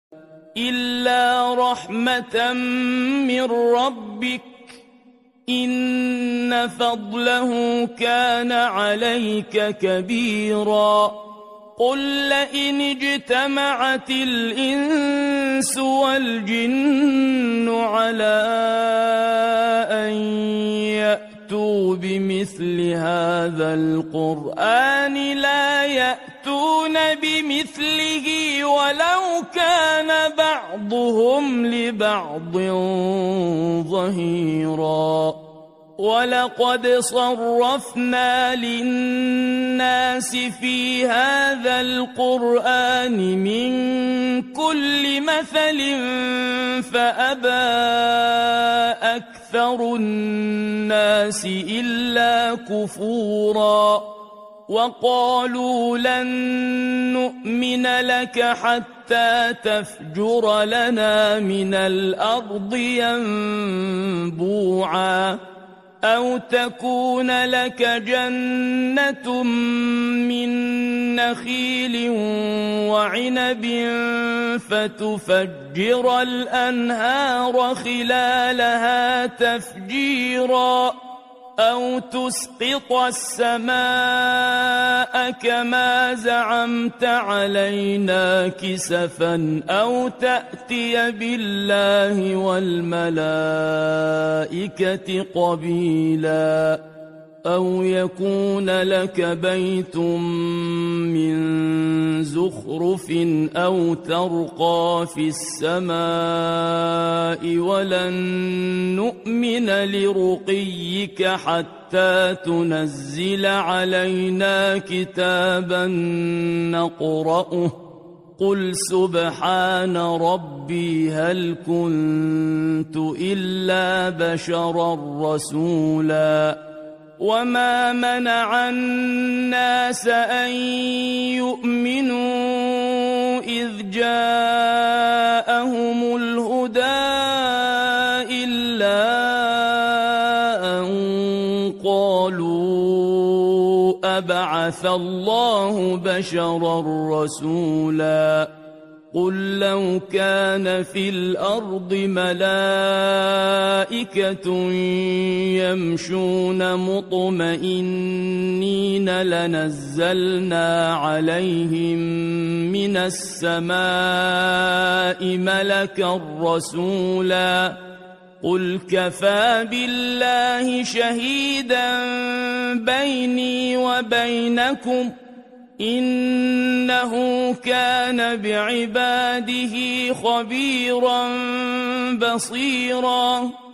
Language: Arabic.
إلا رحمة من ربك إن فضله كان عليك كبيرا قل لئن اجتمعت الإنس والجن على أن يأتوا بمثل هذا القرآن لا يأتون بمثله ولو كان بعضهم لبعض ظهيرا ولقد صرفنا للناس في هذا القرآن من كل مثل فأبى أكثر الناس إلا كفورا وقالوا لن نؤمن لك حتى تفجر لنا من الأرض ينبوعا أو تكون لك جنة من نخيل وعنب فتفجر الأنهار خلالها تفجيرا أو تسقط السماء كما زعمت علينا كسفا أو تأتي بالله والملائكة قبيلا أو يكون لك بيت من زخرف أو ترقى في السماء ولن نؤمن لرقيك حتى تنزل علينا كتابا نقرأه قل سبحان ربي هل كنت إلا بشرا رسولا وما منع الناس أن يؤمنوا إذ جاءهم الهدى إلا أن قالوا أبعث الله بشرا رسولا قل لو كان في الأرض ملائكة يمشون مطمئنين لنزلنا عليهم من السماء ملكا رسولا قل كفى بالله شهيدا بيني وبينكم إنه كان بعباده خبيرا بصيرا